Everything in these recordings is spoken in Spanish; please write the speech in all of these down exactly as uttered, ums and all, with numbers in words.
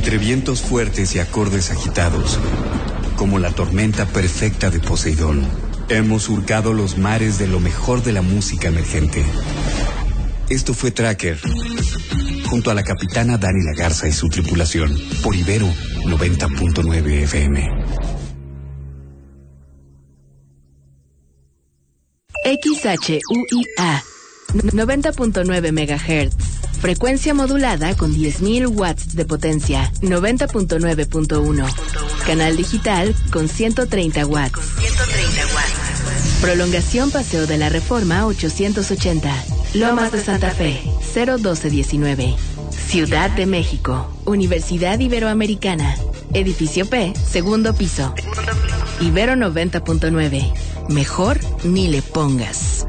Entre vientos fuertes y acordes agitados, como la tormenta perfecta de Poseidón, hemos surcado los mares de lo mejor de la música emergente. Esto fue Tracker, junto a la capitana Dani Lagarza y su tripulación, por Ibero noventa punto nueve F M. X H U I A noventa punto nueve megahertz. Frecuencia modulada con diez mil watts de potencia. noventa punto nueve punto uno. Canal digital con ciento treinta watts. Prolongación Paseo de la Reforma ochocientos ochenta. Lomas de Santa Fe cero doce diecinueve. Ciudad de México. Universidad Iberoamericana. Edificio P, segundo piso. Ibero noventa punto nueve. Mejor ni le pongas.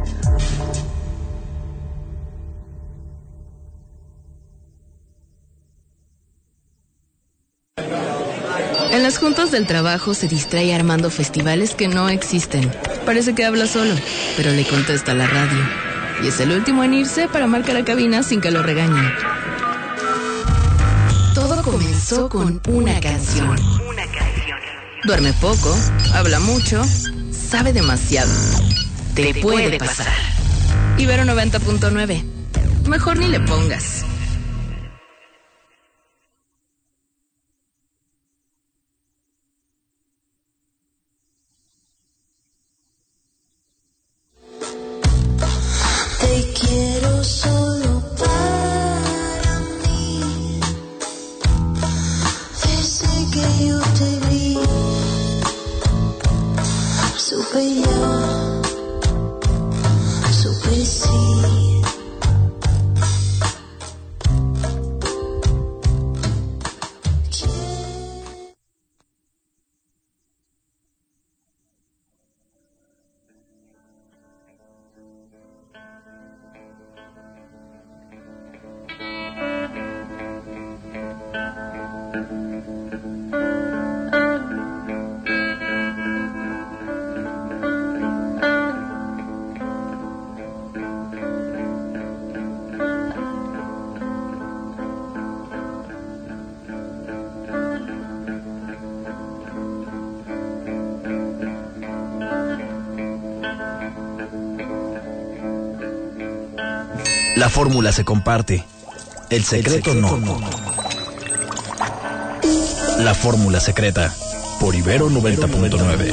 En las juntas del trabajo se distrae armando festivales que no existen. Parece que habla solo, pero le contesta la radio. Y es el último en irse para marcar a cabina sin que lo regañen. Todo comenzó con una canción. Duerme poco, habla mucho, sabe demasiado. Te puede pasar. Ibero noventa punto nueve. Mejor ni le pongas. Te quiero solo para mí. Desde que yo te vi, supe ya, supe sí. La fórmula se comparte, el secreto, el secreto no. no. La fórmula secreta, por Ibero noventa punto nueve.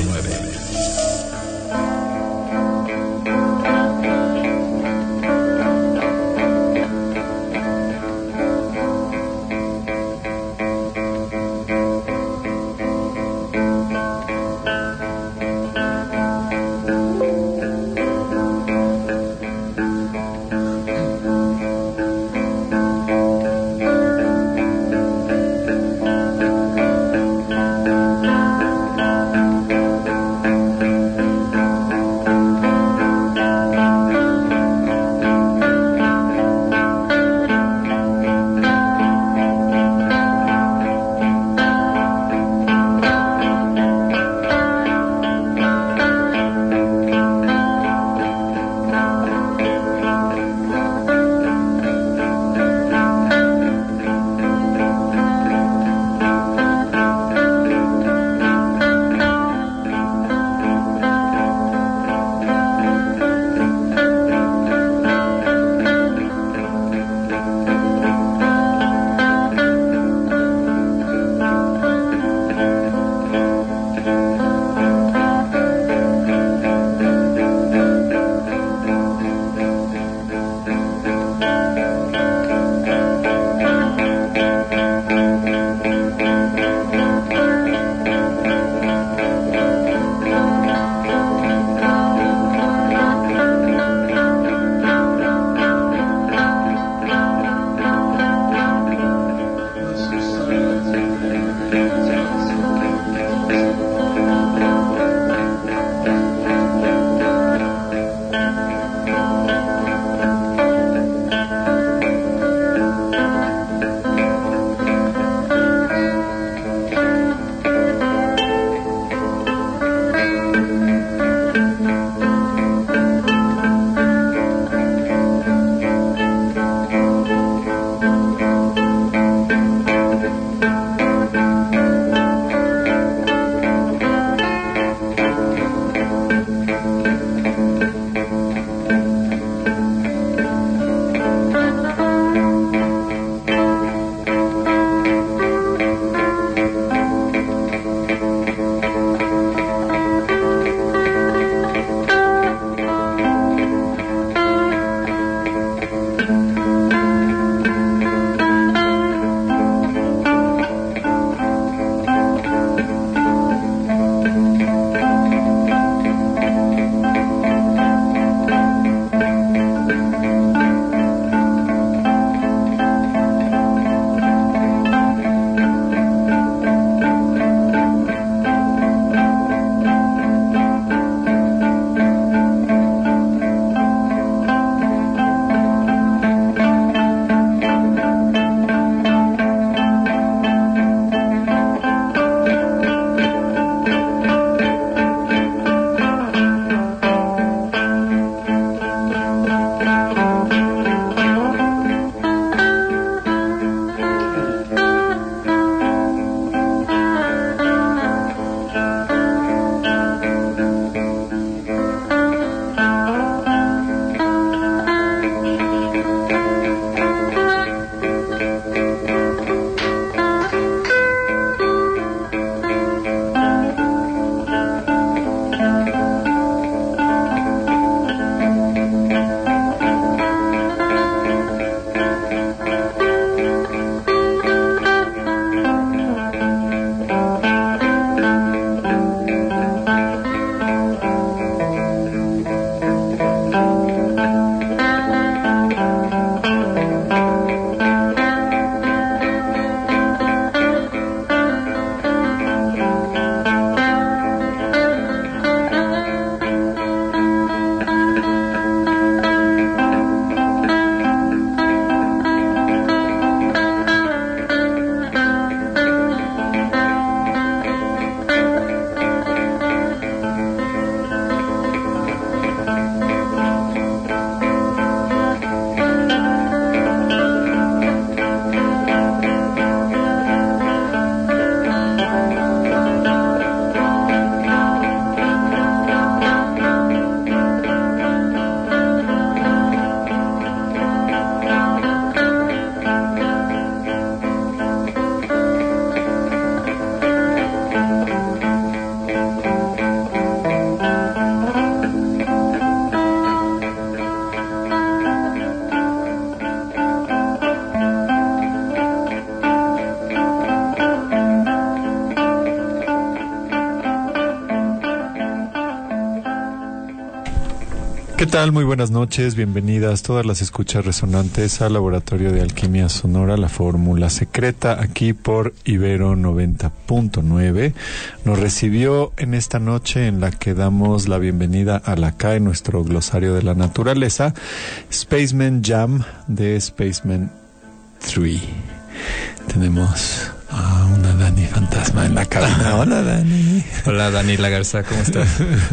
¿Qué tal? Muy buenas noches, bienvenidas todas las escuchas resonantes al Laboratorio de Alquimia Sonora, la fórmula secreta, aquí por Ibero noventa punto nueve. Nos recibió en esta noche en la que damos la bienvenida a la K en nuestro glosario de la naturaleza, Spaceman Jam de Spaceman tres. Tenemos a una Dani fantasma en la cabina. Hola, Dani. Hola, Dani La Garza, ¿cómo estás?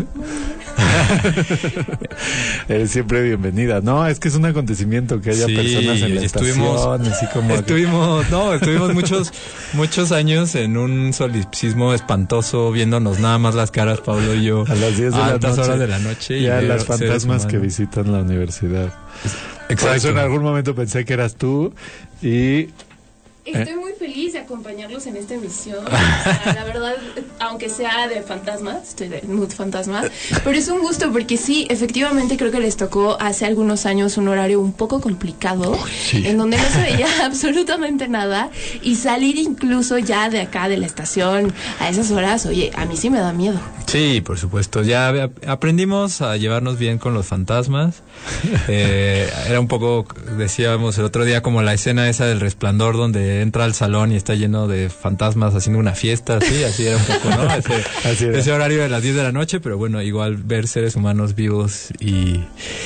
Eres siempre bienvenida. No, es que es un acontecimiento que haya sí, personas en la estuvimos, estación, así como estuvimos, no, estuvimos muchos, muchos años en un solipsismo espantoso, viéndonos nada más las caras, Pablo y yo, a las diez de a la altas noche, horas de la noche. Y a las fantasmas que visitan la universidad. Exacto. Por eso en algún momento pensé que eras tú y... Estoy muy feliz de acompañarlos en esta emisión. O sea, la verdad, aunque sea de fantasmas, estoy de mood fantasma, pero es un gusto porque sí, efectivamente creo que les tocó hace algunos años un horario un poco complicado, sí, en donde no se veía absolutamente nada, y salir incluso ya de acá de la estación a esas horas, oye, a mí sí me da miedo. Sí, por supuesto, ya aprendimos a llevarnos bien con los fantasmas. Eh, era un poco, decíamos el otro día, como la escena esa del Resplandor, donde entra al salón y está lleno de fantasmas haciendo una fiesta, así, así era un poco, ¿no? Ese, así ese horario de las diez de la noche, pero bueno, igual ver seres humanos vivos y,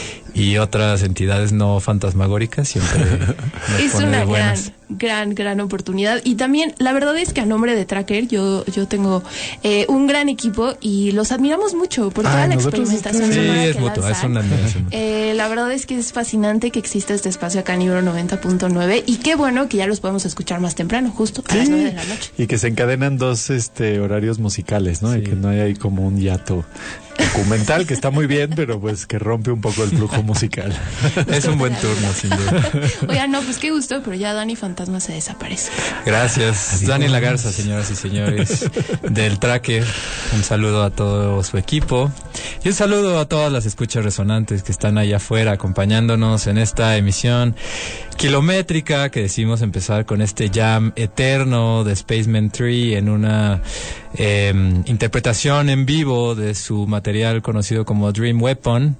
y otras entidades no fantasmagóricas siempre nos es pone una buenas. gran, gran, gran oportunidad. Y también, la verdad es que a nombre de Tracker, yo, yo tengo eh, un gran equipo y los admiramos mucho por toda Ay, la experimentación. Sí, es mutuo, es una admiración. Eh, la verdad es que es fascinante que exista este espacio acá en Ibero noventa punto nueve y qué bueno que ya los podemos escuchar más temprano, justo a sí, las nueve de la noche. Y que se encadenan dos este horarios musicales, ¿no? Sí. Y que no hay ahí como un hiato documental, que está muy bien, pero pues que rompe un poco el flujo musical. Es un buen turno, sin duda. Oigan, no, pues qué gusto, pero ya Dani Fantasma se desaparece. Gracias. Adiós. Dani La Garza, señoras y señores, del Tracker. Un saludo a todo su equipo. Y un saludo a todas las escuchas resonantes que están allá afuera acompañándonos en esta emisión kilométrica que decidimos empezar con este jam eterno de Spaceman tres en una eh, interpretación en vivo de su material conocido como Dream Weapon,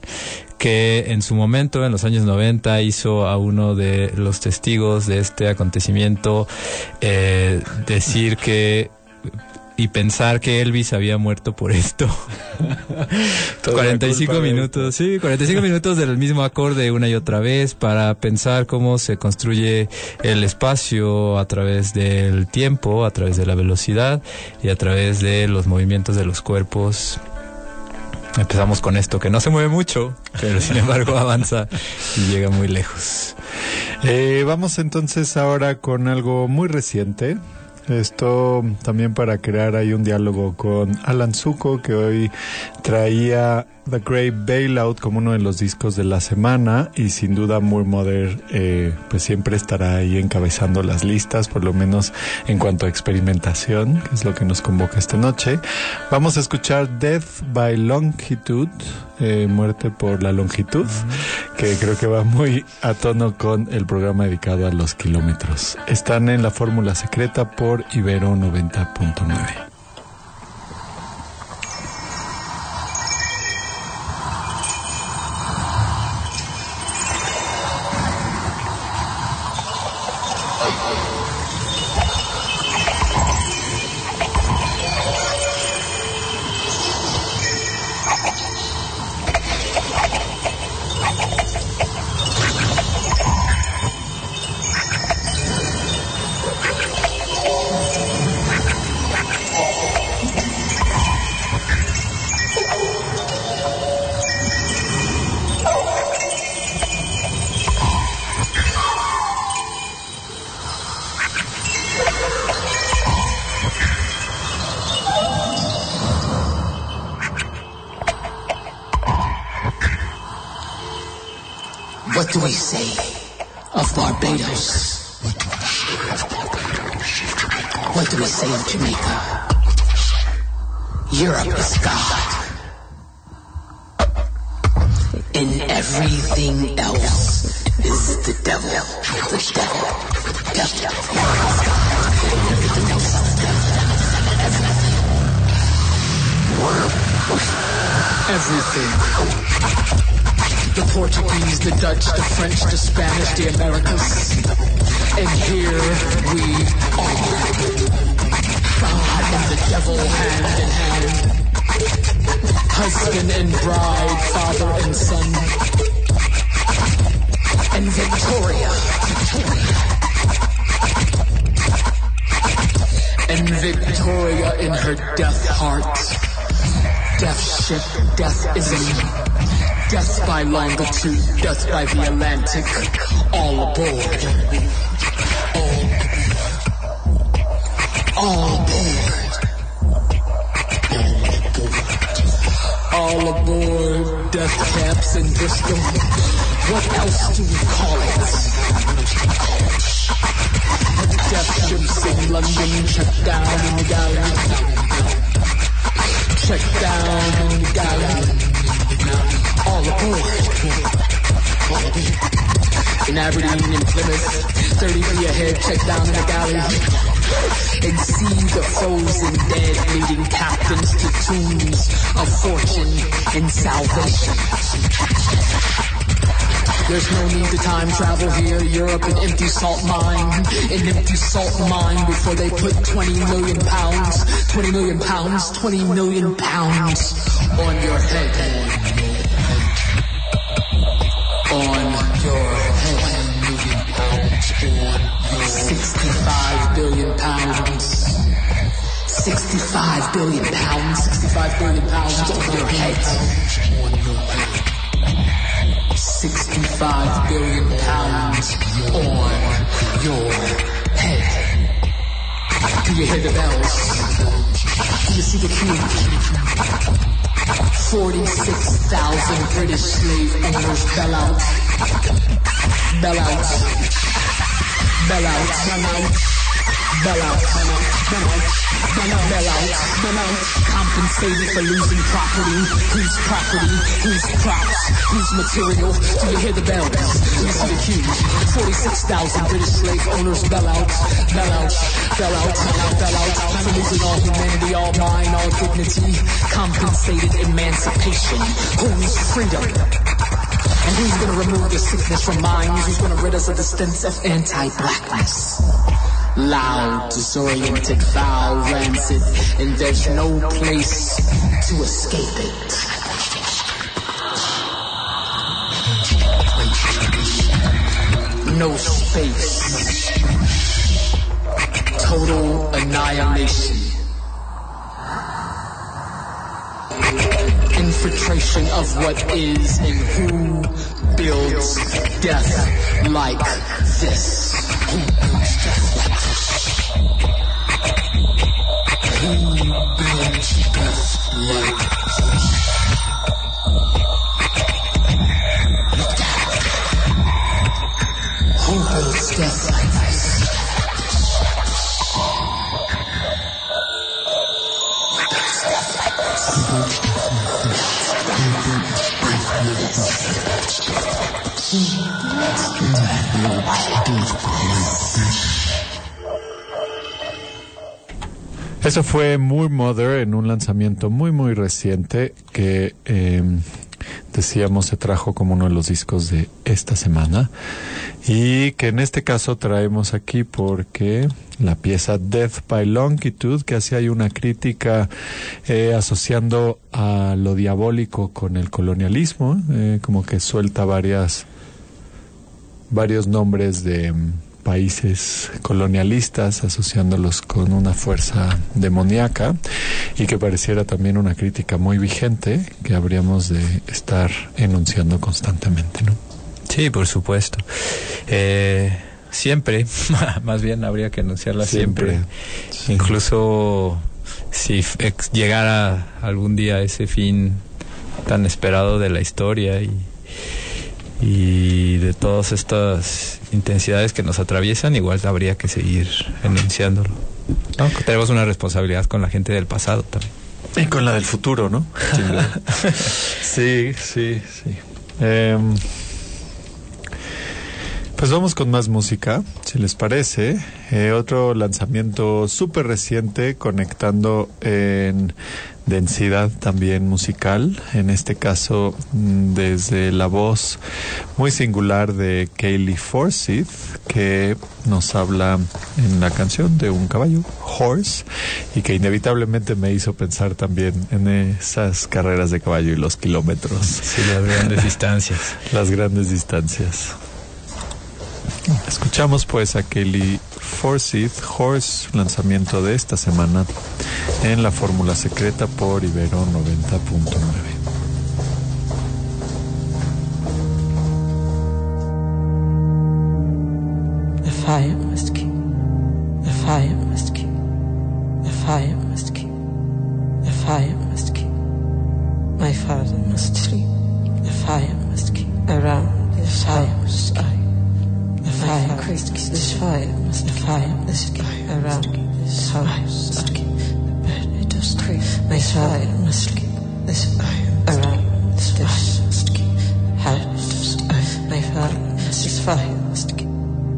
que en su momento, en los años noventa, hizo a uno de los testigos de este acontecimiento eh, decir que y pensar que Elvis había muerto por esto. cuarenta y cinco minutos, sí, cuarenta y cinco minutos del mismo acorde una y otra vez para pensar cómo se construye el espacio a través del tiempo, a través de la velocidad y a través de los movimientos de los cuerpos. Empezamos con esto que no se mueve mucho, pero sin embargo avanza y llega muy lejos. Eh, vamos entonces ahora con algo muy reciente. Esto también para crear ahí un diálogo con Alan Zuko, que hoy traía The Great Bailout como uno de los discos de la semana, y sin duda Moore Mother eh, pues siempre estará ahí encabezando las listas, por lo menos en cuanto a experimentación, que es lo que nos convoca esta noche. Vamos a escuchar Death by Longitude, eh, muerte por la longitud, uh-huh, que creo que va muy a tono con el programa dedicado a los kilómetros. Están en la fórmula secreta por Ibero noventa punto nueve. What do we say of Barbados? What do we say of Jamaica? Europe is God. And everything else is the devil. The devil. Devil. Everything else is the devil. Everything. everything. The Portuguese, the Dutch, the French, the Spanish, the Americas. And here we are. God and the devil hand in hand. Husband and bride, father and son. And Victoria. And Victoria in her death heart. Death ship, deathism. Death by longitude, death by the Atlantic. All aboard. All, all aboard. All aboard death camps in Bristol. What else do we call it? Death ships in London, check down in the galley. Check down in the galley. All aboard. In Aberdeen and Plymouth, thirty feet ahead, check down in the galley. And see the frozen dead leading captains to tombs of fortune and salvation. There's no need to time travel here. Europe, an empty salt mine. An empty salt mine before they put twenty million pounds, twenty million pounds, twenty million pounds on your head. On your head. sixty-five billion pounds. sixty-five billion pounds. sixty-five billion pounds on your head. sixty-five billion pounds on your head. Do you hear the bells? Do you see the cue? forty-six thousand British slave owners bell out. Bell out. Bell out. Bell out. Bell out. Bell out. Bell out. Bell out. Bell out. Compensated for losing property. Whose property? Whose crops? Whose material? Do you hear the bells? Do you see the cue? forty-six thousand British slave owners bell out. Bell out. Bell out. Bell out. Bell out. For losing all humanity, all mine, all dignity. Compensated emancipation. Whose freedom? And who's gonna remove the sickness from minds? Who's gonna rid us of the stints of anti-blackness? Loud, disoriented, foul, rancid, and there's no place to escape it. No space. Total annihilation. Infiltration of what is and who builds death like this. Who builds death like this? Who builds death like this? Who builds death like this? Eso fue Moor Mother en un lanzamiento muy muy reciente que eh, decíamos se trajo como uno de los discos de esta semana y que en este caso traemos aquí porque la pieza Death by Longitude, que así hay una crítica eh, asociando a lo diabólico con el colonialismo, eh, como que suelta varias varios nombres de países colonialistas asociándolos con una fuerza demoníaca y que pareciera también una crítica muy vigente que habríamos de estar enunciando constantemente, ¿no? Sí, por supuesto. Eh, siempre, más bien habría que enunciarla siempre. siempre. Sí. Incluso si ex- llegara algún día ese fin tan esperado de la historia y y de todas estas intensidades que nos atraviesan, igual habría que seguir enunciándolo, ¿no? Tenemos una responsabilidad con la gente del pasado también. Y con la del futuro, ¿no? Sí, sí, sí. Eh, pues vamos con más música, si les parece. Eh, otro lanzamiento súper reciente, conectando en densidad también musical, en este caso desde la voz muy singular de Kaylee Forsyth, que nos habla en la canción de un caballo, Horse, y que inevitablemente me hizo pensar también en esas carreras de caballo y los kilómetros. Sí, las grandes distancias. Las grandes distancias. Escuchamos pues a Kaylee Forsyth, Horse, lanzamiento de esta semana en la Fórmula Secreta por Ibero noventa punto nueve. The fire must keep, the fire must keep, the fire must keep, the fire must keep. My father must sleep, the fire must keep around this house. I, the fire must keep, this fire must, the fire must keep around this house. Must keep the bed, it just creep. My fire must keep this fire around this house. Must keep house. I, my father must, this fire must keep.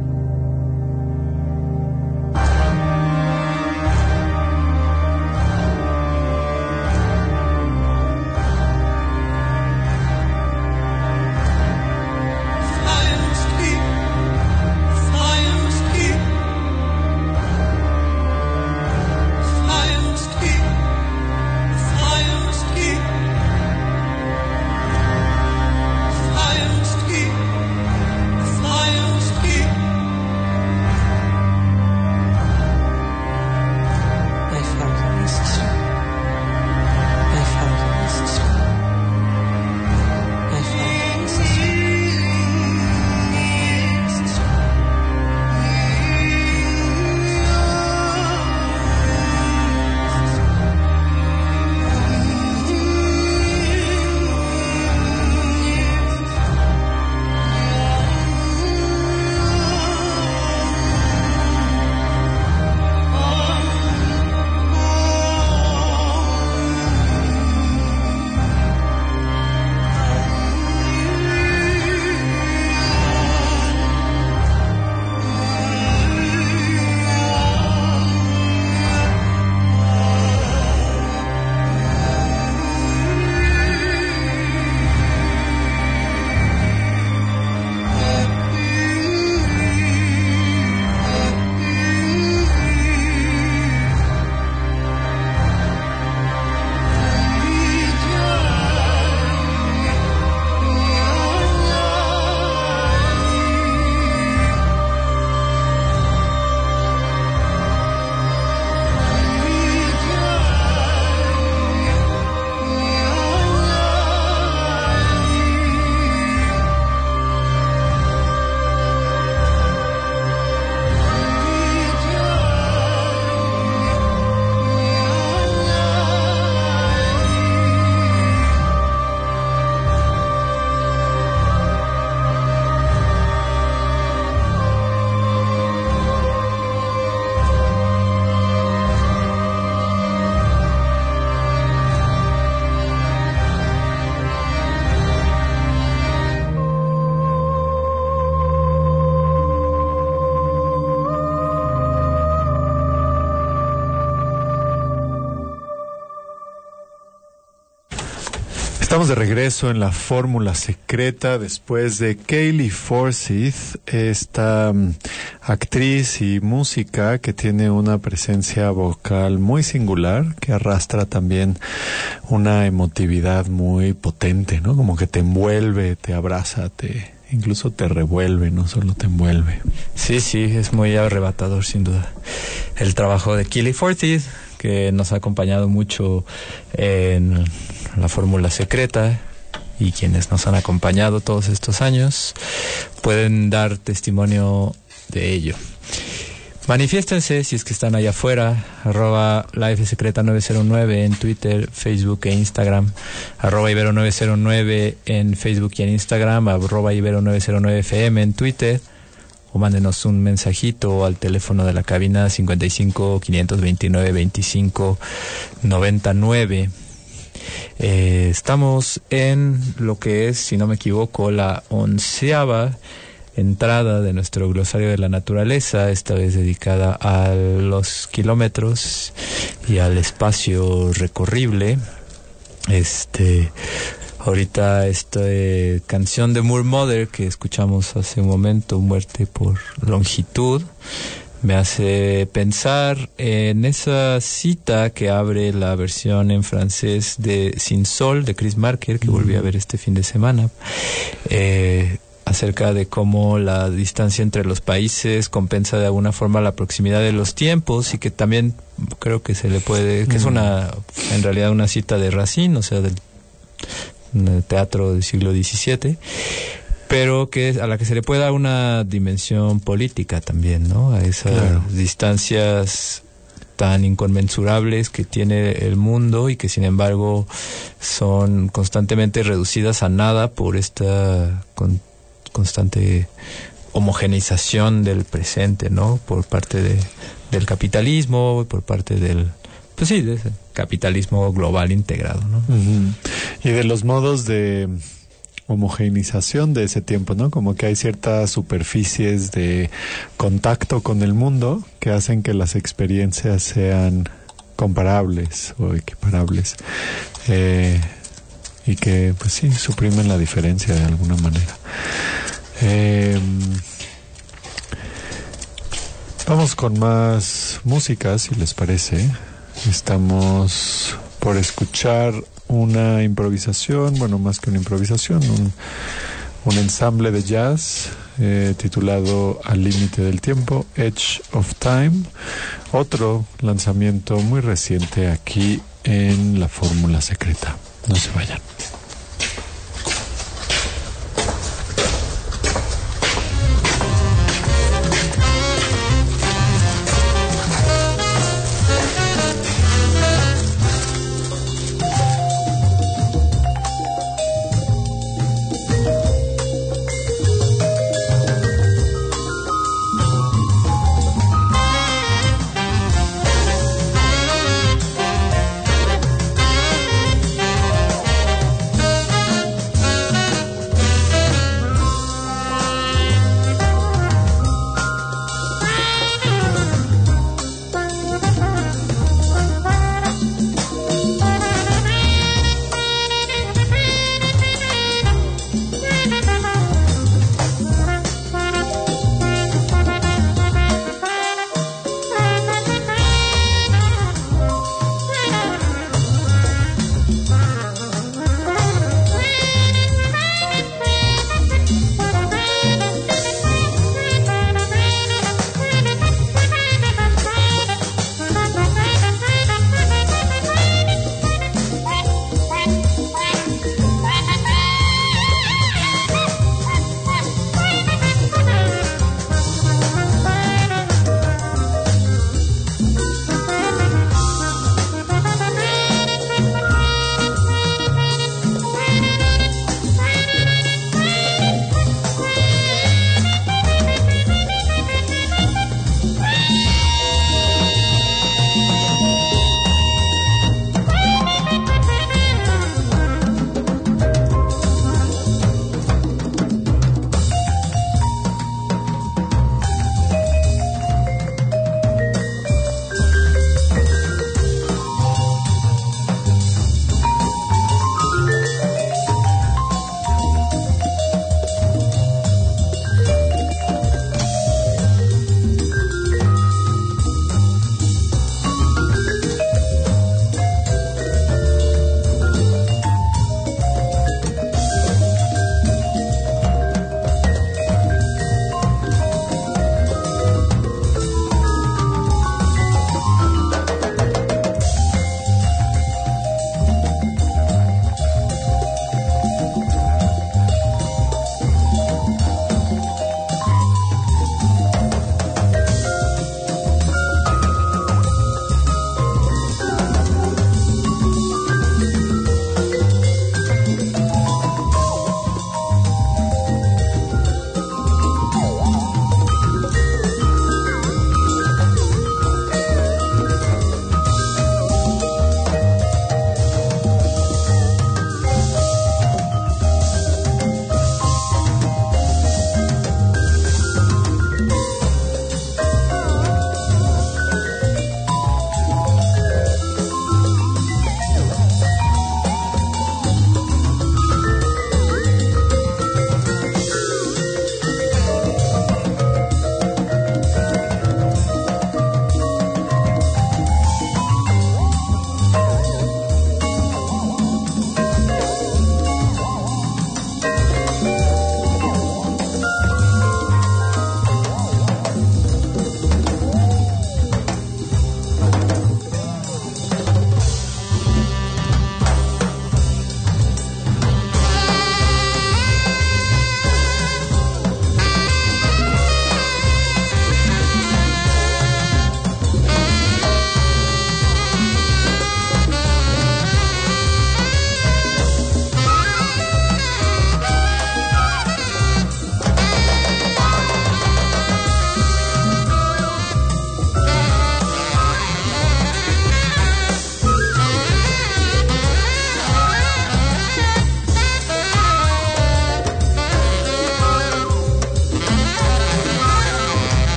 Estamos de regreso en la Fórmula Secreta después de Kaylee Forsyth, esta um, actriz y música que tiene una presencia vocal muy singular, que arrastra también una emotividad muy potente, ¿no? Como que te envuelve, te abraza, te incluso te revuelve, no solo te envuelve. Sí, sí, es muy arrebatador sin duda. El trabajo de Kaylee Forsyth, que nos ha acompañado mucho en la Fórmula Secreta, y quienes nos han acompañado todos estos años pueden dar testimonio de ello. Manifiéstense si es que están allá afuera, arroba la F Secreta nueve cero nueve en Twitter, Facebook e Instagram, arroba Ibero nueve cero nueve en Facebook y en Instagram, arroba Ibero nueve cero nueve F M en Twitter, o mándenos un mensajito al teléfono de la cabina cincuenta y cinco, quinientos veintinueve, veinticinco, noventa y nueve. Eh, estamos en lo que es, si no me equivoco, la onceava entrada de nuestro glosario de la naturaleza, esta vez dedicada a los kilómetros y al espacio recorrible. Este, ahorita esta eh, canción de Moor Mother que escuchamos hace un momento, Muerte por Longitud, me hace pensar en esa cita que abre la versión en francés de Sin Sol de Chris Marker, que volví a ver este fin de semana, eh, acerca de cómo la distancia entre los países compensa de alguna forma la proximidad de los tiempos, y que también creo que se le puede, que es una, en realidad una cita de Racine, o sea, del, del teatro del siglo diecisiete, pero que a la que se le puede dar una dimensión política también, ¿no? A esas claro. distancias tan inconmensurables que tiene el mundo y que sin embargo son constantemente reducidas a nada por esta con, constante homogeneización del presente, ¿no? Por parte de, del capitalismo, por parte del, pues sí, de ese capitalismo global integrado, ¿no? Uh-huh. Y de los modos de homogeneización de ese tiempo, ¿no? Como que hay ciertas superficies de contacto con el mundo que hacen que las experiencias sean comparables o equiparables, eh, y que, pues sí, suprimen la diferencia de alguna manera. Eh, vamos con más música, si les parece. Estamos por escuchar una improvisación, bueno, más que una improvisación, un, un ensamble de jazz eh, titulado Al límite del tiempo, Edge of Time, otro lanzamiento muy reciente aquí en La Fórmula Secreta. No se vayan.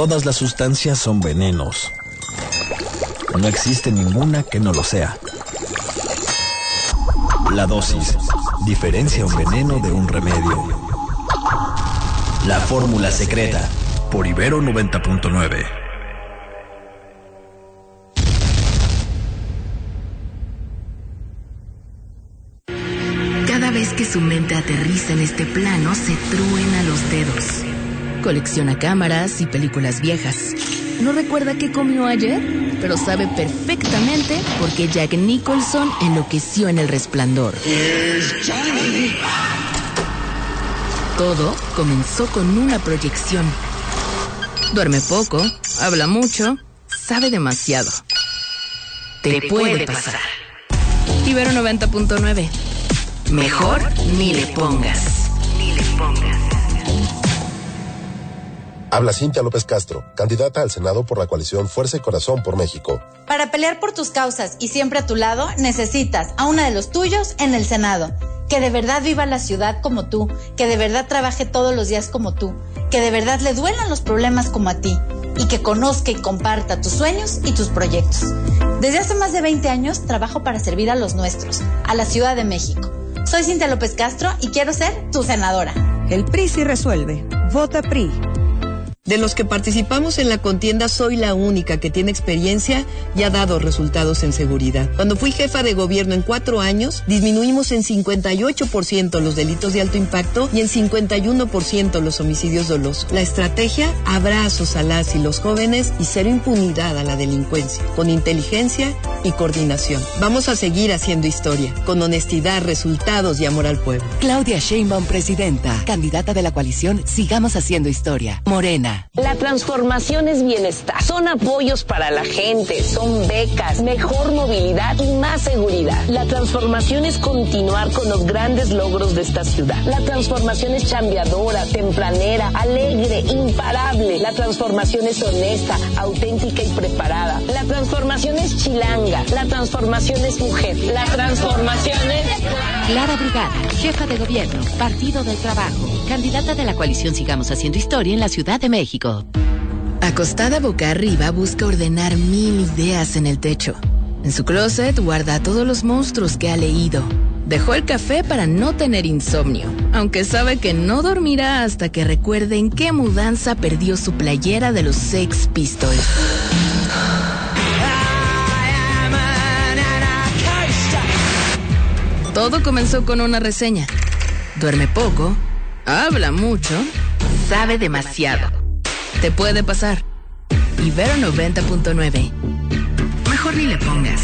Todas las sustancias son venenos. No existe ninguna que no lo sea. La dosis diferencia un veneno de un remedio. La fórmula secreta, por Ibero noventa punto nueve. Cada vez que su mente aterriza en este plano, se truena los dedos. Colecciona cámaras y películas viejas. No recuerda qué comió ayer, pero sabe perfectamente por qué Jack Nicholson enloqueció en El Resplandor. Todo comenzó con una proyección. Duerme poco, habla mucho, sabe demasiado. Te, Te puede, puede pasar. Ibero noventa punto nueve. Mejor ni le pongas. Ni le pongas. Habla Cintia López Castro, candidata al Senado por la coalición Fuerza y Corazón por México. Para pelear por tus causas y siempre a tu lado, necesitas a una de los tuyos en el Senado. Que de verdad viva la ciudad como tú, que de verdad trabaje todos los días como tú, que de verdad le duelan los problemas como a ti y que conozca y comparta tus sueños y tus proyectos. Desde hace más de veinte años trabajo para servir a los nuestros, a la Ciudad de México. Soy Cintia López Castro y quiero ser tu senadora. El P R I sí resuelve. Vota P R I. De los que participamos en la contienda, soy la única que tiene experiencia y ha dado resultados en seguridad. Cuando fui jefa de gobierno en cuatro años, disminuimos en cincuenta y ocho por ciento los delitos de alto impacto y en cincuenta y uno por ciento los homicidios dolosos. La estrategia, abrazos a las y los jóvenes y cero impunidad a la delincuencia, con inteligencia y coordinación. Vamos a seguir haciendo historia, con honestidad, resultados y amor al pueblo. Claudia Sheinbaum, presidenta, candidata de la coalición Sigamos Haciendo Historia. Morena. La transformación es bienestar. Son apoyos para la gente, son becas, mejor movilidad y más seguridad. La transformación es continuar con los grandes logros de esta ciudad. La transformación es chambeadora, tempranera, alegre, imparable. La transformación es honesta, auténtica y preparada. La transformación es chilanga. La transformación es mujer. La transformación es... Clara Brugada, jefa de gobierno, Partido del Trabajo, candidata de la coalición Sigamos Haciendo Historia en la Ciudad de México. Acostada boca arriba, busca ordenar mil ideas en el techo. En su closet guarda todos los monstruos que ha leído. Dejó el café para no tener insomnio, aunque sabe que no dormirá hasta que recuerde en qué mudanza perdió su playera de los Sex Pistols. Todo comenzó con una reseña. Duerme poco, habla mucho, sabe demasiado. Te puede pasar. Ibero noventa punto nueve. Mejor ni le pongas.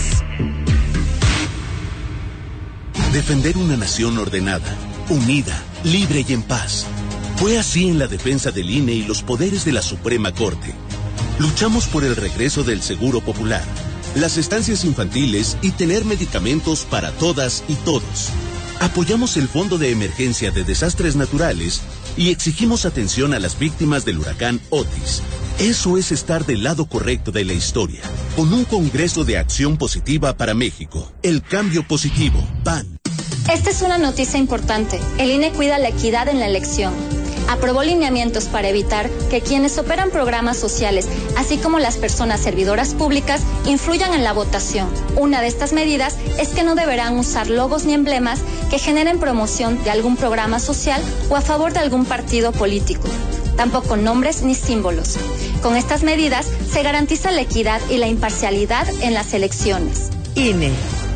Defender una nación ordenada, unida, libre y en paz. Fue así en la defensa del I N E y los poderes de la Suprema Corte. Luchamos por el regreso del Seguro Popular, las estancias infantiles y tener medicamentos para todas y todos. Apoyamos el Fondo de Emergencia de Desastres Naturales y exigimos atención a las víctimas del huracán Otis. Eso es estar del lado correcto de la historia, con un Congreso de Acción Positiva para México. El cambio positivo, P A N. Esta es una noticia importante. El I N E cuida la equidad en la elección. Aprobó lineamientos para evitar que quienes operan programas sociales, así como las personas servidoras públicas, influyan en la votación. Una de estas medidas es que no deberán usar logos ni emblemas que generen promoción de algún programa social o a favor de algún partido político. Tampoco nombres ni símbolos. Con estas medidas se garantiza la equidad y la imparcialidad en las elecciones. I N E.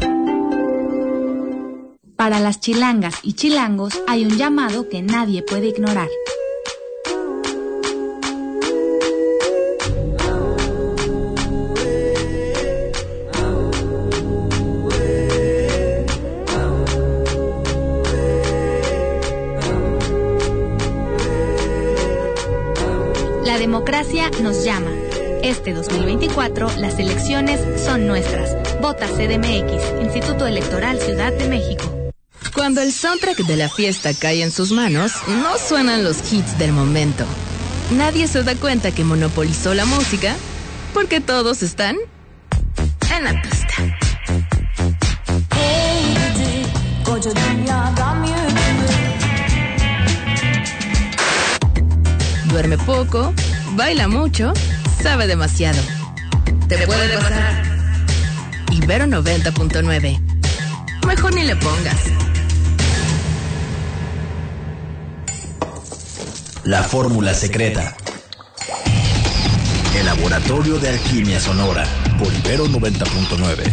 Para las chilangas y chilangos hay un llamado que nadie puede ignorar. La democracia nos llama. Este dos mil veinticuatro, las elecciones son nuestras. Vota C D M X, Instituto Electoral Ciudad de México. Cuando el soundtrack de la fiesta cae en sus manos, no suenan los hits del momento. Nadie se da cuenta que monopolizó la música, porque todos están en la pista. Duerme poco, Baila mucho, sabe demasiado. Te puede pasar. Ibero noventa punto nueve. Mejor ni le pongas. La fórmula secreta. El laboratorio de alquimia sonora por Ibero noventa punto nueve.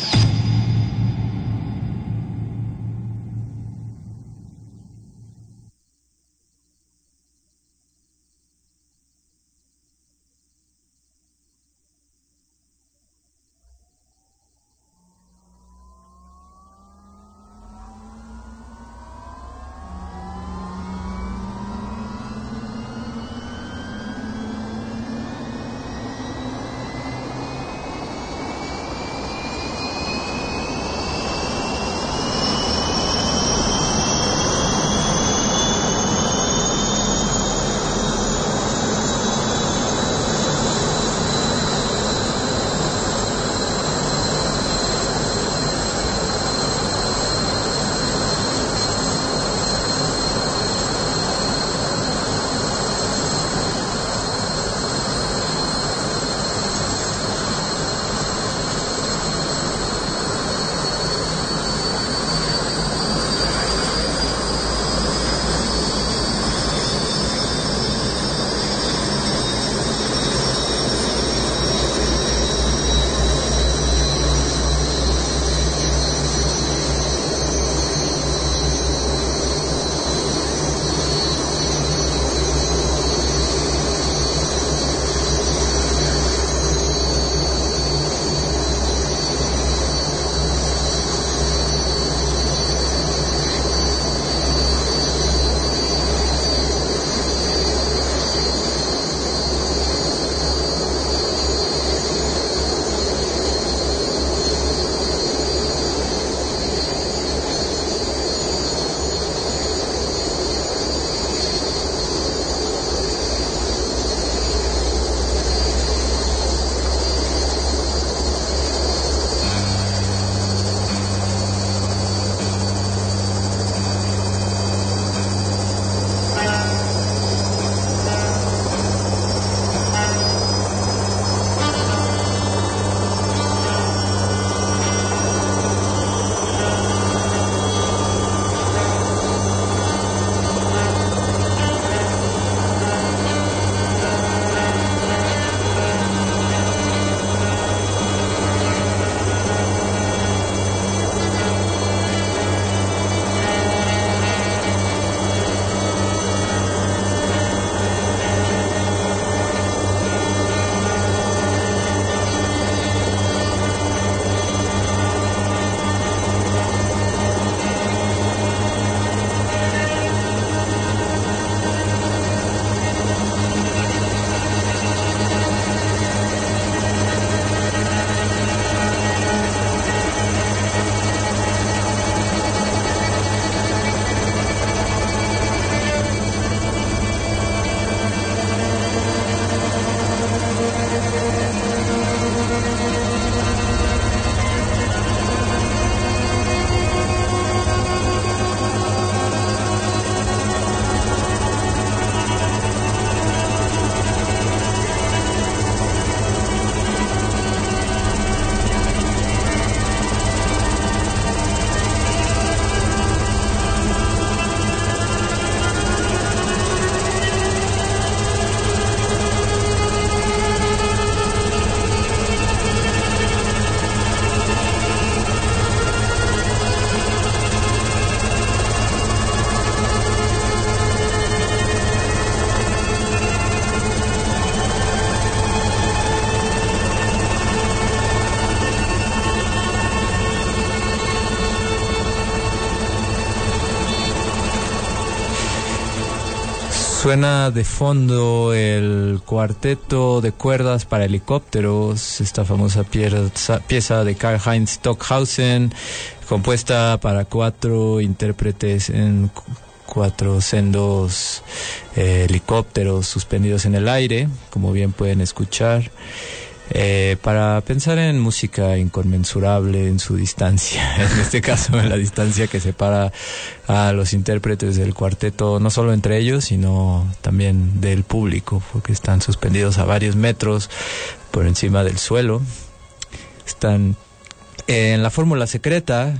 Suena de fondo el cuarteto de cuerdas para helicópteros, esta famosa pieza, pieza de Karl-Heinz Stockhausen, compuesta para cuatro intérpretes en cuatro sendos eh, helicópteros suspendidos en el aire, como bien pueden escuchar. eh, para pensar en música inconmensurable en su distancia, en este caso en la distancia que separa a los intérpretes del cuarteto, no solo entre ellos, sino también del público, porque están suspendidos a varios metros por encima del suelo. Están en la fórmula secreta.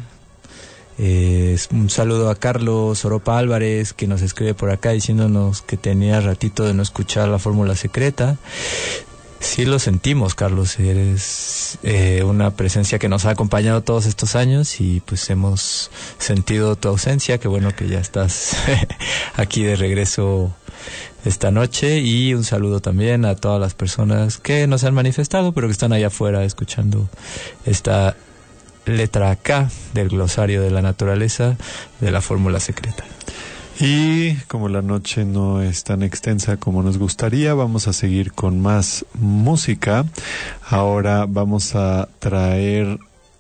Eh, un saludo a Carlos Oropa Álvarez, que nos escribe por acá diciéndonos que tenía ratito de no escuchar la fórmula secreta. Sí lo sentimos, Carlos, eres eh, una presencia que nos ha acompañado todos estos años y pues hemos sentido tu ausencia. Qué bueno que ya estás aquí de regreso esta noche, y un saludo también a todas las personas que nos han manifestado pero que están allá afuera escuchando esta letra K del glosario de la naturaleza de la fórmula secreta. Y como la noche no es tan extensa como nos gustaría, vamos a seguir con más música. Ahora vamos a traer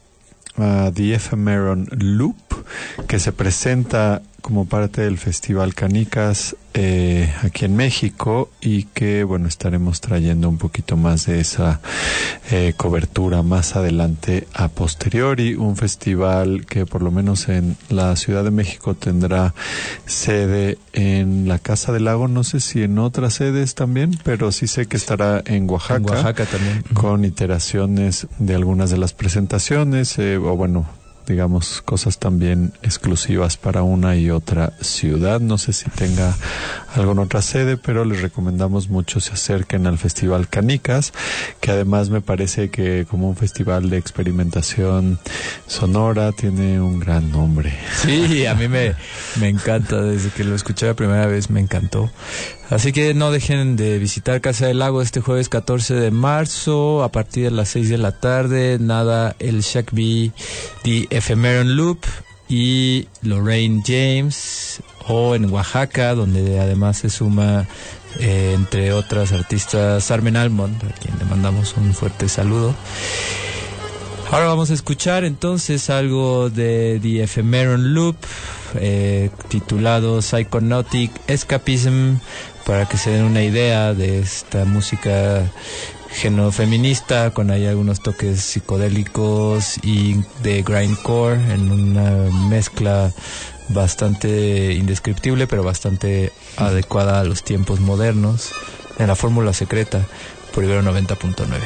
a The Ephemeron Loop, que se presenta como parte del Festival Canicas eh, aquí en México, y que bueno, estaremos trayendo un poquito más de esa eh, cobertura más adelante a posteriori. Un festival que por lo menos en la Ciudad de México tendrá sede en la Casa del Lago, no sé si en otras sedes también, pero sí sé que estará en Oaxaca, en Oaxaca también, con iteraciones de algunas de las presentaciones, eh, o bueno, digamos, cosas también exclusivas para una y otra ciudad. No sé si tenga alguna otra sede, pero les recomendamos mucho se acerquen al Festival Canicas, que además me parece que como un festival de experimentación sonora tiene un gran nombre. Sí, a mí me, me encanta, desde que lo escuché la primera vez me encantó. Así que no dejen de visitar Casa del Lago este jueves catorce de marzo a partir de las seis de la tarde. Nada, el Shakbi, The Ephemeron Loop y Lorraine James, o en Oaxaca, donde además se suma eh, entre otras artistas Armen Almond, a quien le mandamos un fuerte saludo. Ahora vamos a escuchar entonces algo de The Ephemeron Loop, eh, titulado Psychonautic Escapism, para que se den una idea de esta música genofeminista con ahí algunos toques psicodélicos y de grindcore en una mezcla bastante indescriptible pero bastante adecuada a los tiempos modernos, en la fórmula secreta por Ibero noventa punto nueve.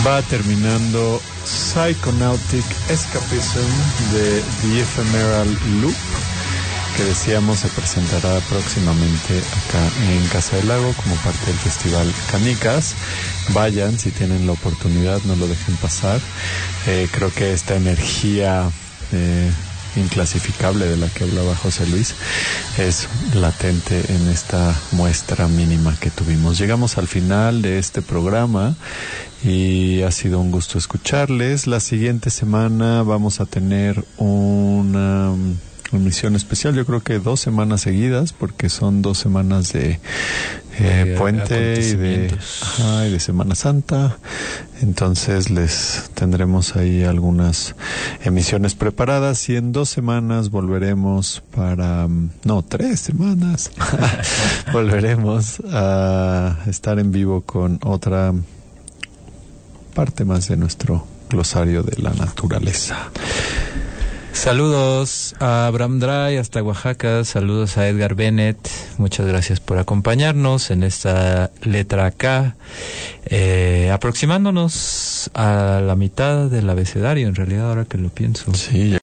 va terminando Psychonautic Escapism de The Ephemeral Loop, que decíamos se presentará próximamente acá en Casa del Lago como parte del Festival Canicas. Vayan, si tienen la oportunidad, no lo dejen pasar. Eh, creo que esta energía eh, inclasificable de la que hablaba José Luis es latente en esta muestra mínima que tuvimos. Llegamos al final de este programa y ha sido un gusto escucharles. La siguiente semana vamos a tener una emisión especial, yo creo que dos semanas seguidas, porque son dos semanas de eh, puente y de, ajá, y de Semana Santa. Entonces les tendremos ahí algunas emisiones preparadas y en dos semanas volveremos para, no, tres semanas, volveremos a estar en vivo con otra parte más de nuestro glosario de la naturaleza. Saludos a Abraham Dry hasta Oaxaca, saludos a Edgar Bennett, muchas gracias por acompañarnos en esta letra K, eh, aproximándonos a la mitad del abecedario, en realidad, ahora que lo pienso. Sí,